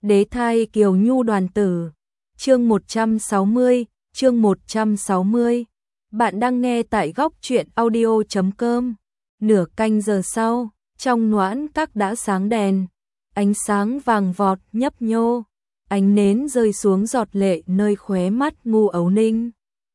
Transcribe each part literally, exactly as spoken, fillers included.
Đế thai Kiều Nhu đoàn tử. Chương một trăm sáu mươi, chương một trăm sáu mươi. Bạn đang nghe tại góc truyện audio chấm com. Nửa canh giờ sau, trong Noãn Các đã sáng đèn, ánh sáng vàng vọt nhấp nhô, ánh nến rơi xuống giọt lệ nơi khóe mắt Ngu Ấu Ninh.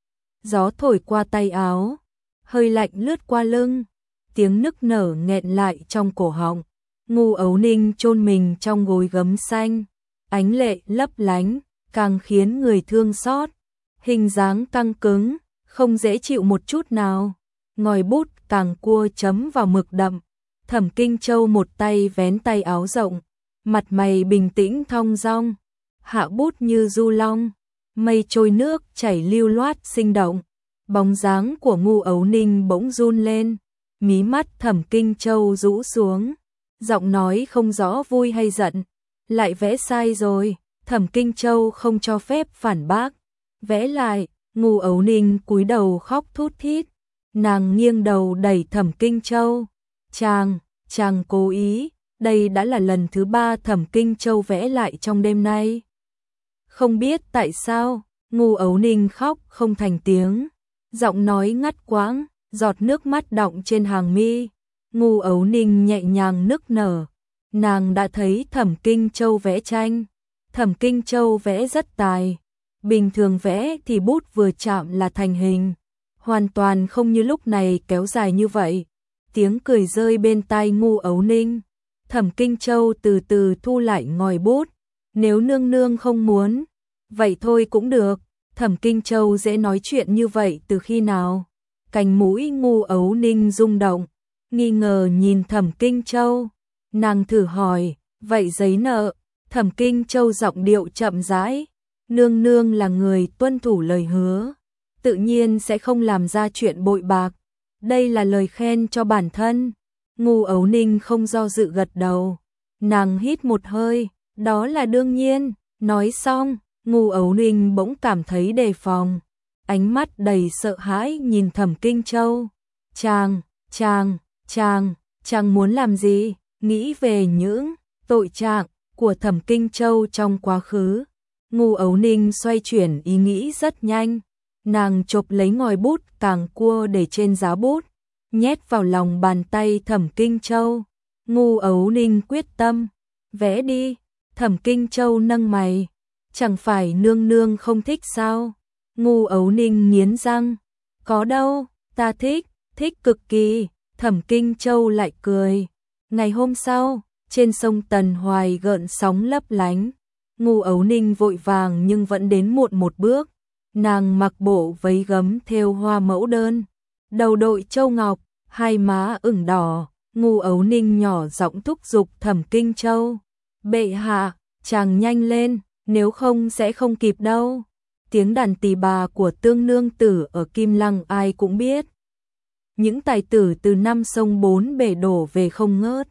Gió thổi qua tay áo, hơi lạnh lướt qua lưng, tiếng nức nở nghẹn lại trong cổ họng. Ngu Ấu Ninh chôn mình trong gối gấm xanh, ánh lệ lấp lánh, càng khiến người thương xót. Hình dáng căng cứng, không dễ chịu một chút nào. Ngòi bút càng cua chấm vào mực đậm. Thẩm Kinh Châu một tay vén tay áo rộng, mặt mày bình tĩnh thong dong, hạ bút như du long, mây trôi nước chảy lưu loát sinh động. Bóng dáng của Ngu Ấu Ninh bỗng run lên, mí mắt Thẩm Kinh Châu rũ xuống, giọng nói không rõ vui hay giận. Lại vẽ sai rồi. Thẩm Kinh Châu không cho phép phản bác. Vẽ lại. Ngu Ấu Ninh cúi đầu khóc thút thít. Nàng nghiêng đầu đẩy Thẩm Kinh Châu. Chàng, chàng cố ý. Đây đã là lần thứ ba Thẩm Kinh Châu vẽ lại trong đêm nay. Không biết tại sao, Ngu Ấu Ninh khóc không thành tiếng, giọng nói ngắt quãng, giọt nước mắt đọng trên hàng mi. Ngu Ấu Ninh nhẹ nhàng nức nở. Nàng đã thấy Thẩm Kinh Châu vẽ tranh. Thẩm Kinh Châu vẽ rất tài. Bình thường vẽ thì bút vừa chạm là thành hình, hoàn toàn không như lúc này kéo dài như vậy. Tiếng cười rơi bên tai Ngu Ấu Ninh. Thẩm Kinh Châu từ từ thu lại ngòi bút. Nếu nương nương không muốn, vậy thôi cũng được. Thẩm Kinh Châu dễ nói chuyện như vậy từ khi nào? Cánh mũi Ngu Ấu Ninh rung động, nghi ngờ nhìn Thẩm Kinh Châu. Nàng thử hỏi, vậy giấy nợ? Thẩm Kinh Châu giọng điệu chậm rãi, nương nương là người tuân thủ lời hứa, tự nhiên sẽ không làm ra chuyện bội bạc. Đây là lời khen cho bản thân. Ngu Ấu Ninh không do dự gật đầu. Nàng hít một hơi, đó là đương nhiên. Nói xong, Ngu Ấu Ninh bỗng cảm thấy đề phòng, ánh mắt đầy sợ hãi nhìn Thẩm Kinh Châu. Chàng, chàng, chàng, chàng muốn làm gì? Nghĩ về những tội trạng của Thẩm Kinh Châu trong quá khứ. Ngu Ấu Ninh xoay chuyển ý nghĩ rất nhanh. Nàng chộp lấy ngòi bút càng cua để trên giá bút, nhét vào lòng bàn tay Thẩm Kinh Châu. Ngu Ấu Ninh quyết tâm, vẽ đi. Thẩm Kinh Châu nâng mày, chẳng phải nương nương không thích sao? Ngu Ấu Ninh nghiến răng, có đâu, ta thích, thích cực kỳ. Thẩm Kinh Châu lại cười. Ngày hôm sau, trên sông Tần Hoài gợn sóng lấp lánh. Ngu Ấu Ninh vội vàng nhưng vẫn đến muộn một bước. Nàng mặc bộ váy gấm thêu hoa mẫu đơn, đầu đội châu ngọc, hai má ửng đỏ. Ngu Ấu Ninh nhỏ giọng thúc giục Thẩm Kinh Châu. Bệ hạ, chàng nhanh lên, nếu không sẽ không kịp đâu. Tiếng đàn tỳ bà của Tương Nương Tử ở Kim Lăng ai cũng biết. Những tài tử từ năm sông bốn bể đổ về không ngớt.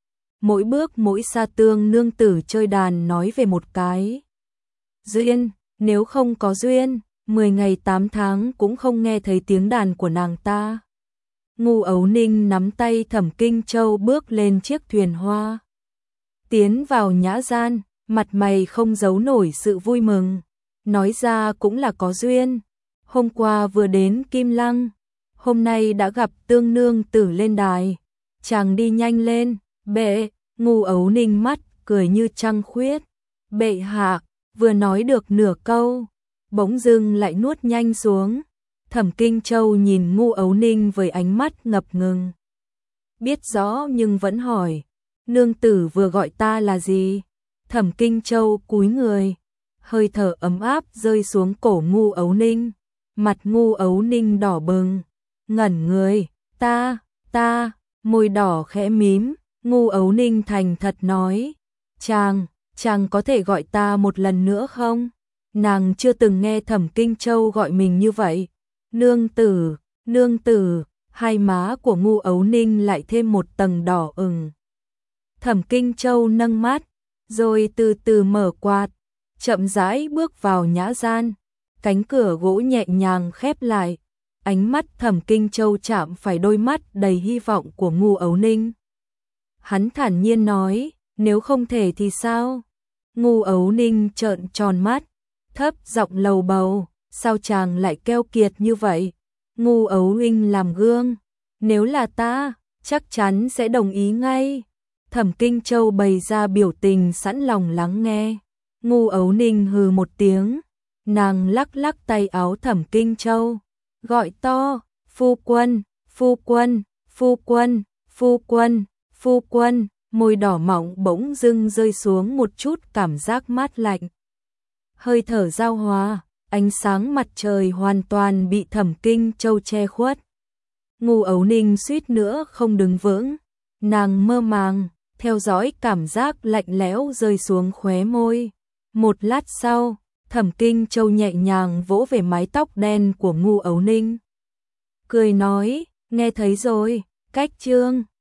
Mỗi bước mỗi xa Tương Nương Tử chơi đàn nói về một cái duyên, nếu không có duyên, mười ngày tám tháng cũng không nghe thấy tiếng đàn của nàng ta. Ngu Ấu Ninh nắm tay Thẩm Kinh Châu bước lên chiếc thuyền hoa, tiến vào nhã gian, mặt mày không giấu nổi sự vui mừng. Nói ra cũng là có duyên. Hôm qua vừa đến Kim Lăng, hôm nay đã gặp Tương Nương Tử lên đài. Chàng đi nhanh lên, bệ. Ngu Ấu Ninh mắt cười như trăng khuyết. Bệ hạ, vừa nói được nửa câu, bỗng dưng lại nuốt nhanh xuống. Thẩm Kinh Châu nhìn Ngu Ấu Ninh với ánh mắt ngập ngừng. Biết rõ nhưng vẫn hỏi, nương tử vừa gọi ta là gì? Thẩm Kinh Châu cúi người, hơi thở ấm áp rơi xuống cổ Ngu Ấu Ninh. Mặt Ngu Ấu Ninh đỏ bừng, ngẩn người. Ta, ta, môi đỏ khẽ mím. Ngu Ấu Ninh thành thật nói, chàng, chàng có thể gọi ta một lần nữa không? Nàng chưa từng nghe Thẩm Kinh Châu gọi mình như vậy. Nương tử, nương tử. Hai má của Ngu Ấu Ninh lại thêm một tầng đỏ ửng. Thẩm Kinh Châu nâng mắt, rồi từ từ mở quạt, chậm rãi bước vào nhã gian. Cánh cửa gỗ nhẹ nhàng khép lại. Ánh mắt Thẩm Kinh Châu chạm phải đôi mắt đầy hy vọng của Ngu Ấu Ninh. Hắn thản nhiên nói, nếu không thể thì sao? Ngu Ấu Ninh trợn tròn mắt, thấp giọng lầu bầu, sao chàng lại keo kiệt như vậy? Ngu Ấu Ninh làm gương, nếu là ta, chắc chắn sẽ đồng ý ngay. Thẩm Kinh Châu bày ra biểu tình sẵn lòng lắng nghe. Ngu Ấu Ninh hừ một tiếng, nàng lắc lắc tay áo Thẩm Kinh Châu, gọi to, phu quân, phu quân, phu quân, phu quân, phu quân, môi đỏ mọng bỗng dưng rơi xuống một chút cảm giác mát lạnh. Hơi thở giao hòa, ánh sáng mặt trời hoàn toàn bị Thẩm Kinh Châu che khuất. Ngu Ấu Ninh suýt nữa không đứng vững, nàng mơ màng, theo dõi cảm giác lạnh lẽo rơi xuống khóe môi. Một lát sau, Thẩm Kinh Châu nhẹ nhàng vỗ về mái tóc đen của Ngu Ấu Ninh. Cười nói, nghe thấy rồi, cách chương.